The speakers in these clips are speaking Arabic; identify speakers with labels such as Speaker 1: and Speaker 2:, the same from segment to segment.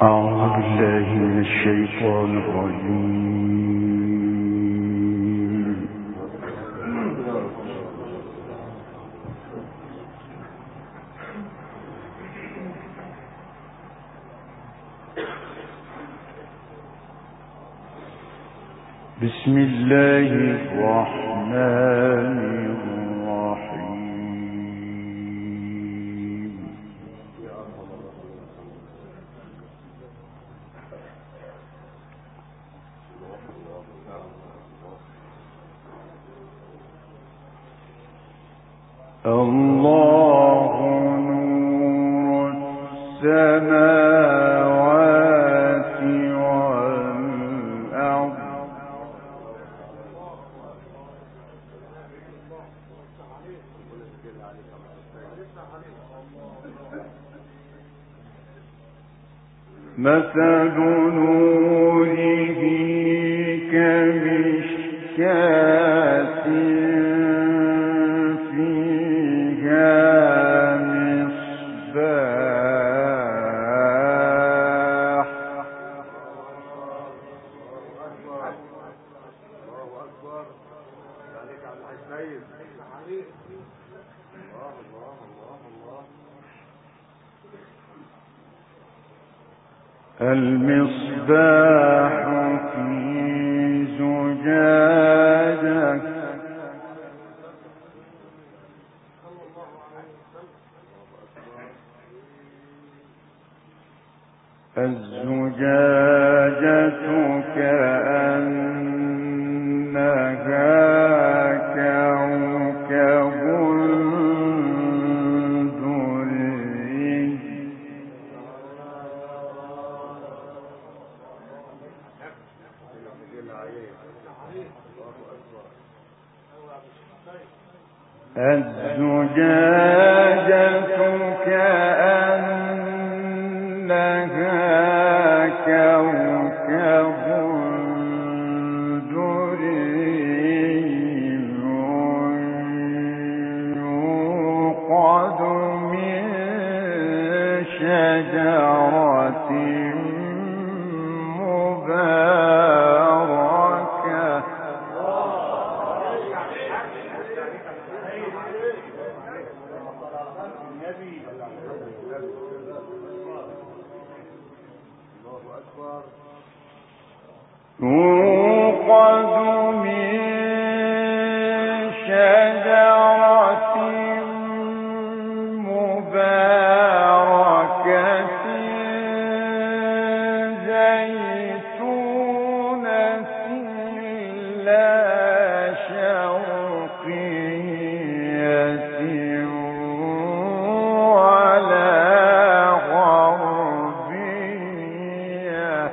Speaker 1: أعوذ بالله من الشيطان الرجيم. بسم الله الرحمن الرحيم. الله نور السماوات والأرض مثل نوره كمشكاة فيها مصباح المصباح في زجاجة الزجاجة كأنها كوكب دري الزجاجة كأنها كوكب دري يوقد من شجرة مباركة يوقد من شجرة مباركة زيتونة لا شرقية ولا غربية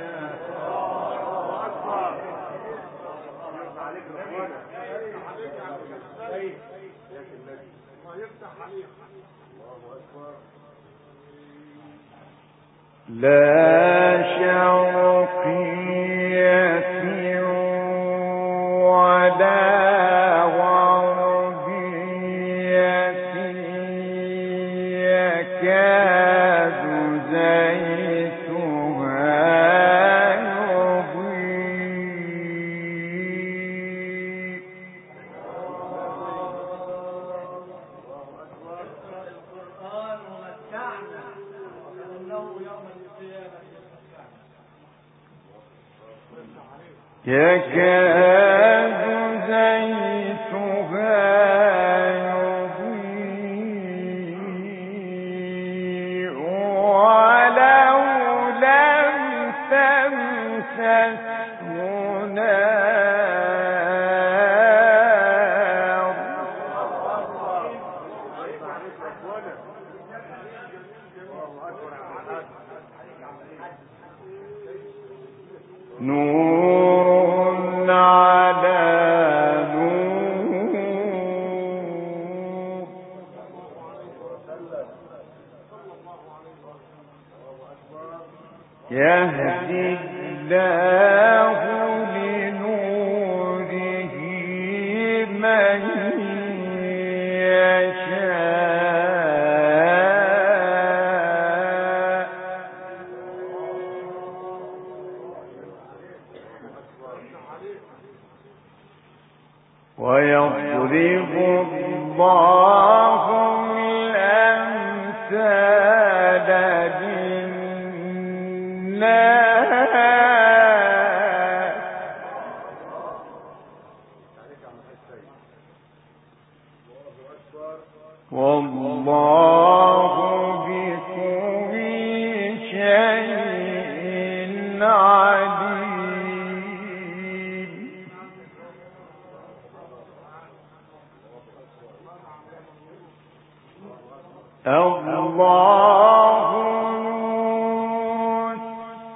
Speaker 1: لا شرقية ولا غربية يكاد زيتها يضيء يكاد زيتها يضيء ولو لم تمسسه نار نور على نور يهدي الله لنوره من يشاء الله الأمثال للناس والله بكل شيء عليم. الله نور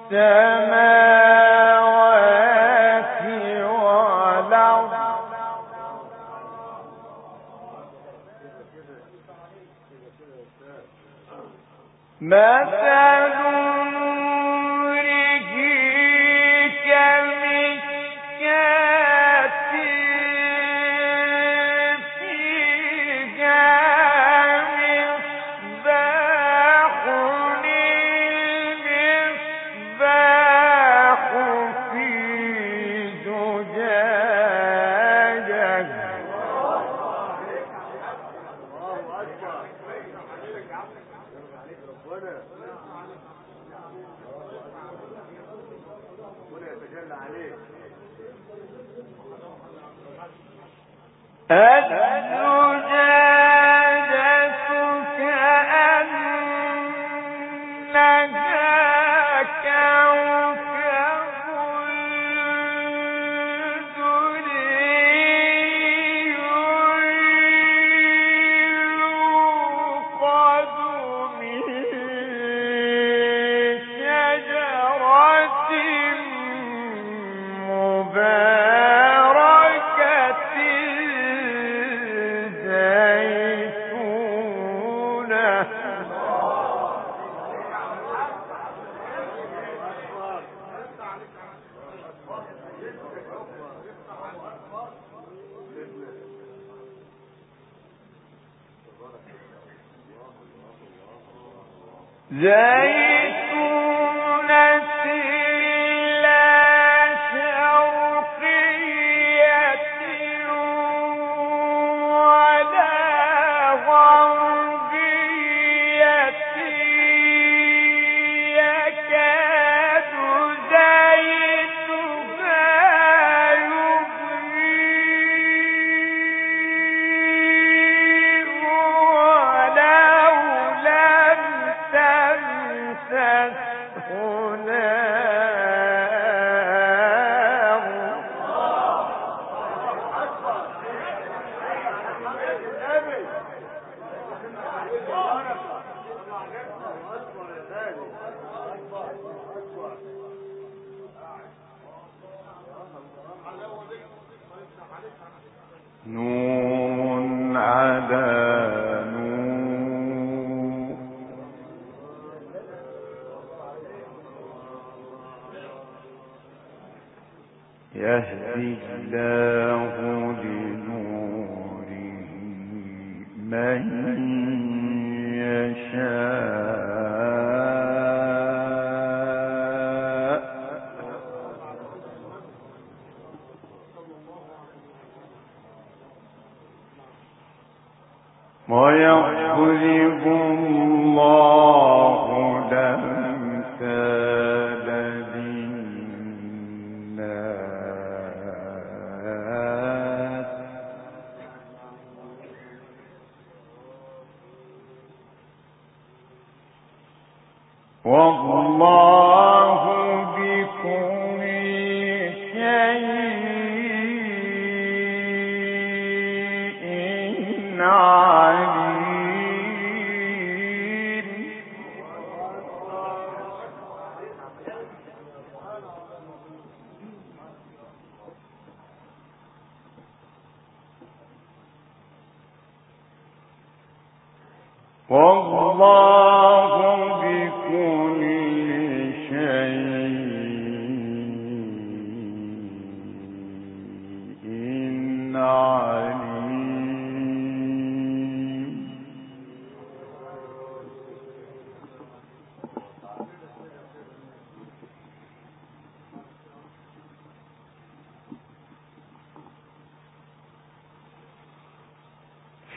Speaker 1: السماوات والأرض مثل نوره كمشكاة فيها مصباح المصباح في زجاجة الزجاجة كأنها كوكب دري يوقد من شجرة مباركة زيتونة لا شرقية ولا غربية يكاد زيتها يضيء ولو لم تمسسه نار نور على نور يهدي الله لنوره من يشاء ويضرب الله الأمثال للناس والله بكل شيء عليم. والله بكل شيء عليم.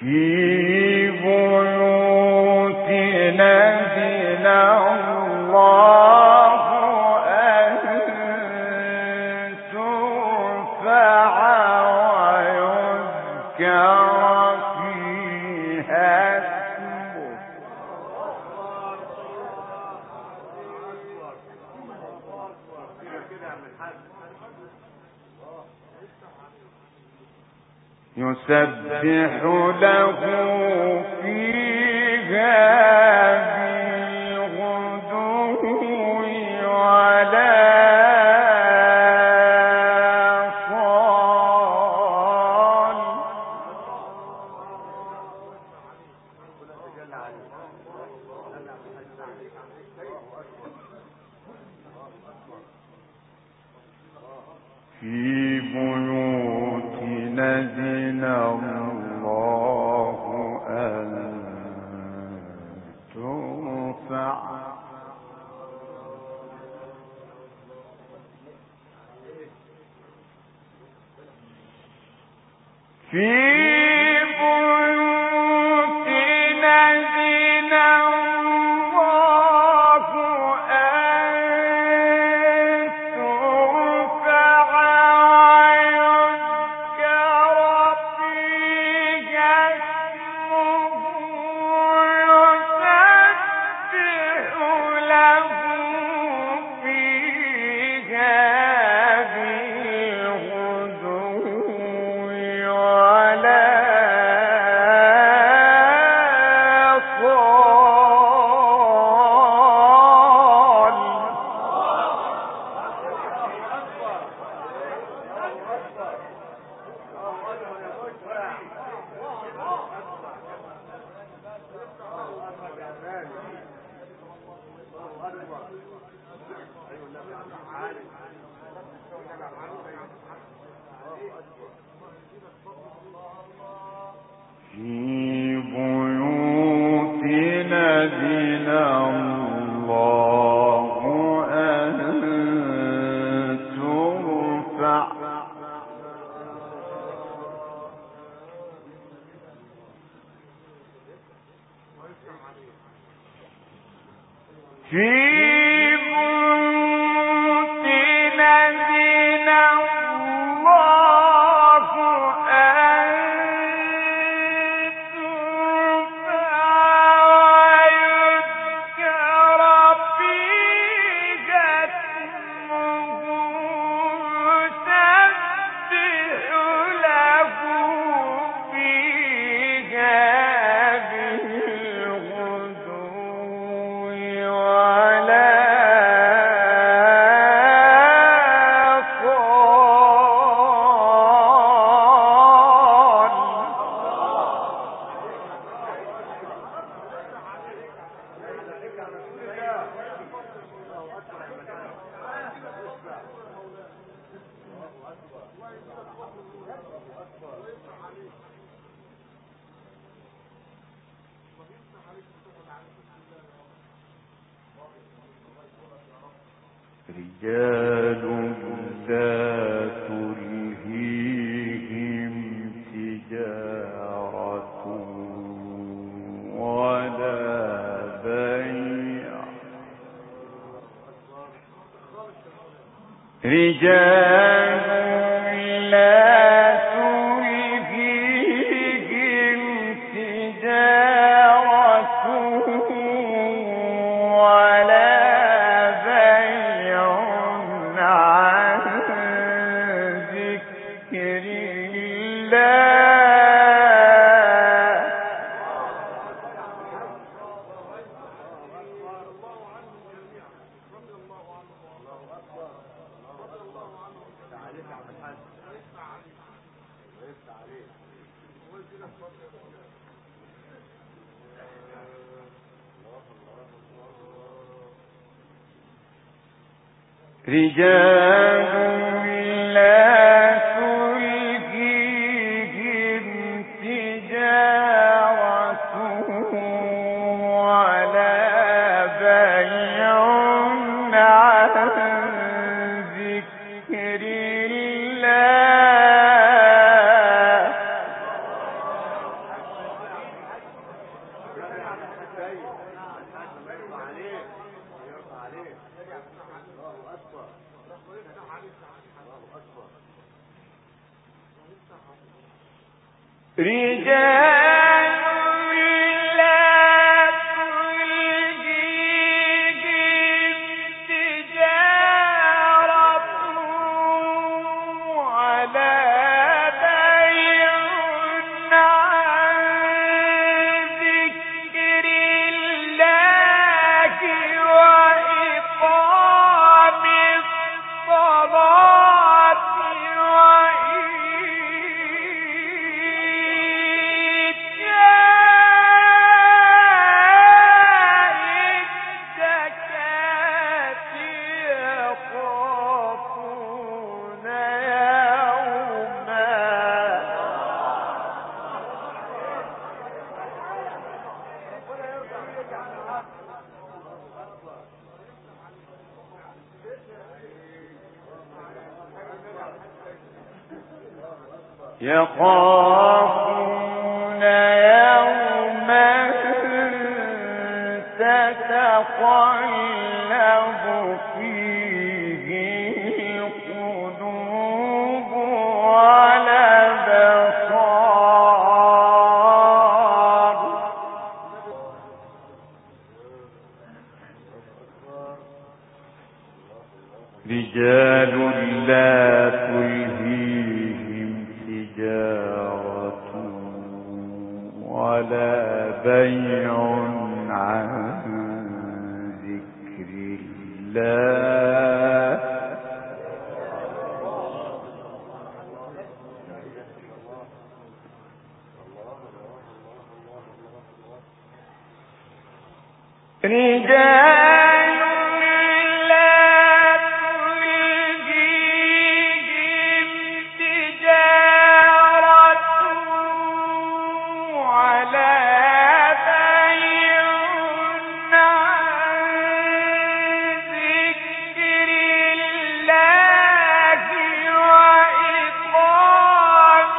Speaker 1: يسبح له فيها بالغدو والآصال في بيوت نزل الله أن ترفع في بيوت نزل الله أن ترفع ويذكر فيها اسمه يسبح له فيها بالغدو في بيوت نزل الله أن ترفع في بيوت نزل الله أن رجال لا تلهيهم تجارة ولا بيع رجال لا تلهيهم تجارة ولا بيع عن ذكر الله رجال لا تلهيهم تجارة ولا بيع عن ذكر الله يخافون يوما تتقلب فيه القلوب والأبصار رجال لا تلهيهم تجارة ولا بيع عن ذكر الله رجال لا تلهيهم تجارة ولا بيع عن ذكر الله وإقام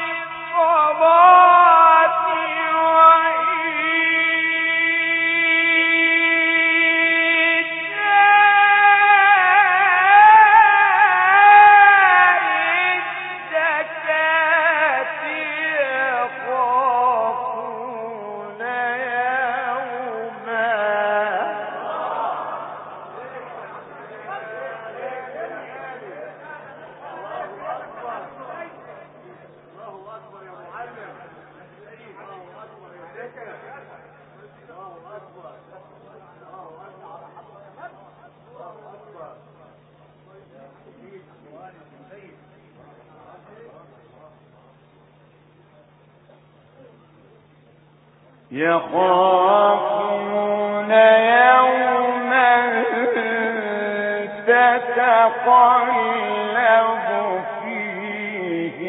Speaker 1: الصلاة يخافون يوما تتقلب فيه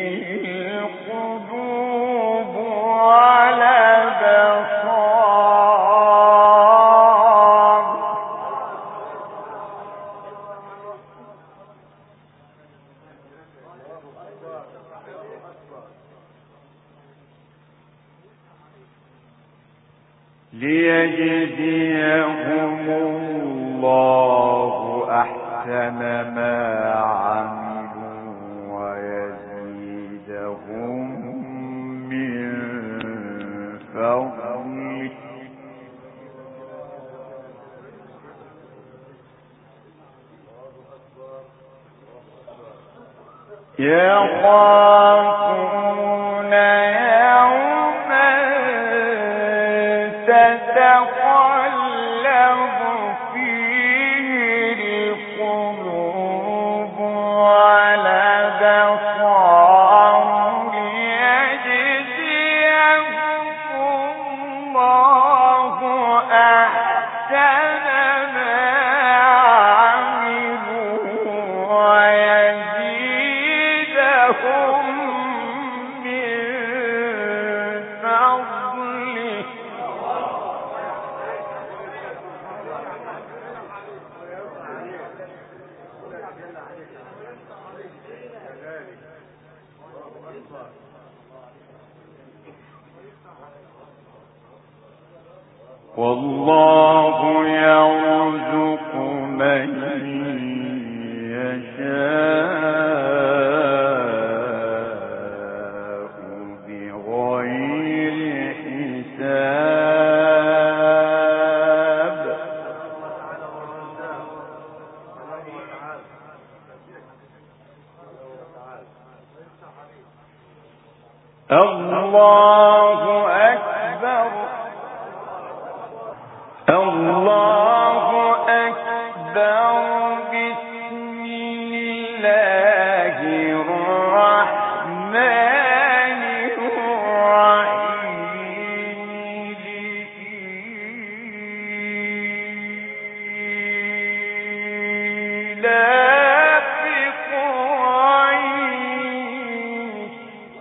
Speaker 1: القلوب والأبصار ليجزيهم الله أحسن ما عملوا ويزيدهم من فضله يخافون يوما تتقلب فيه القلوب والأبصار ليجزيهم الله أحسن ما عملوا ويزيدهم من فضله والله يرزق من يشاء بغير الله أكبر الله أكبر بسم الله الرحمن الرحيم لإيلاف قريش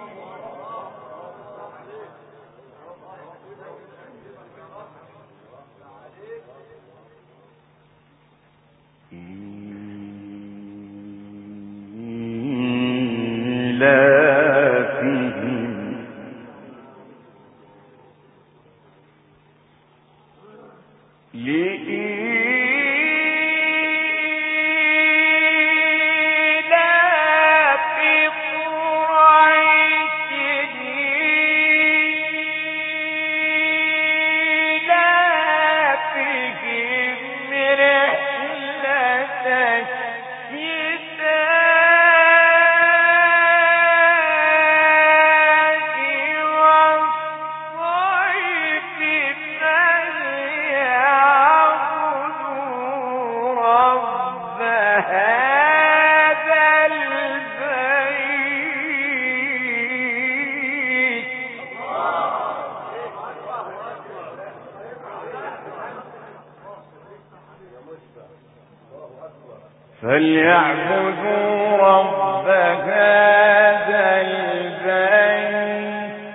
Speaker 1: فليعبدوا رب هذا البيت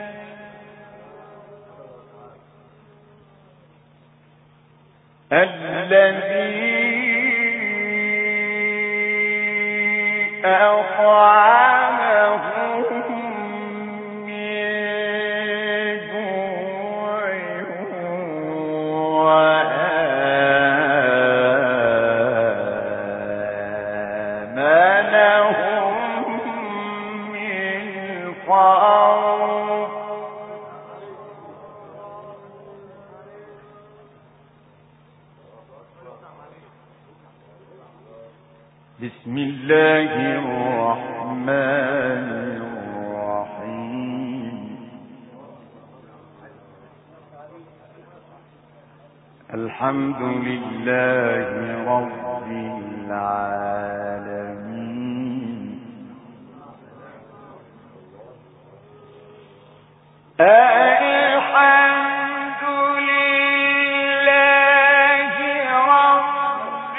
Speaker 1: الذي أطعمهم من جوع وآمنهم من خوف بسم الله الرحمن الرحيم الحمد لله رب العالمين الحمد لله رب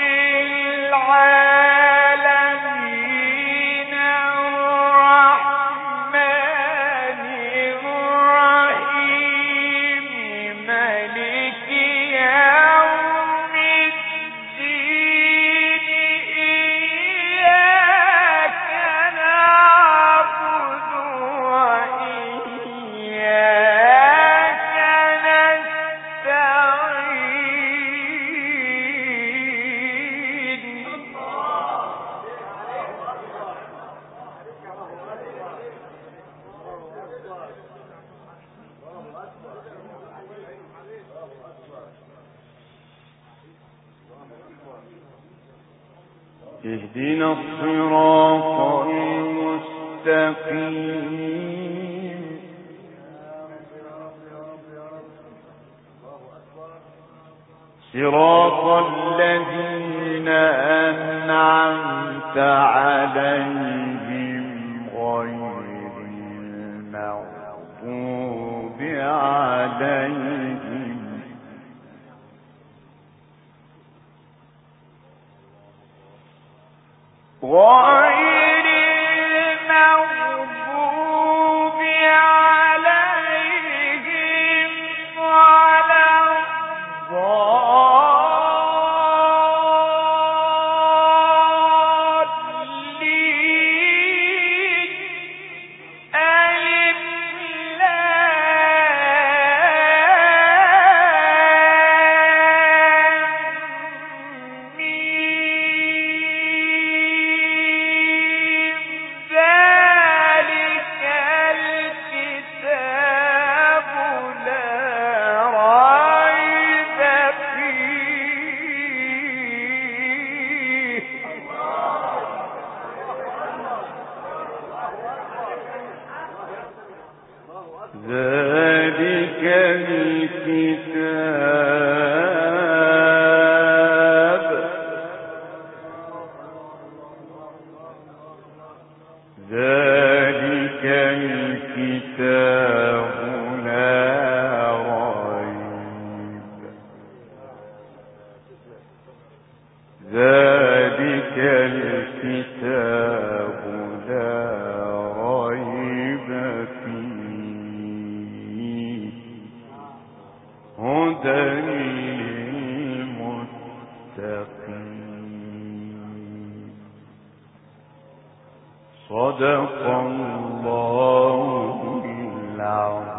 Speaker 1: العالمين الرحمن الرحيم مالك يوم الدين إياك نعبد وإياك نستعين اهدنا الصراط المستقيم صراط الذين أنعمت عليهم غير المغضوب عليهم غير المغضوب عليهم ولا الضالين ألف لام ميم
Speaker 2: ذلك الكتاب لا ريب فيه هدى للمتقين. صدق الله العظيم.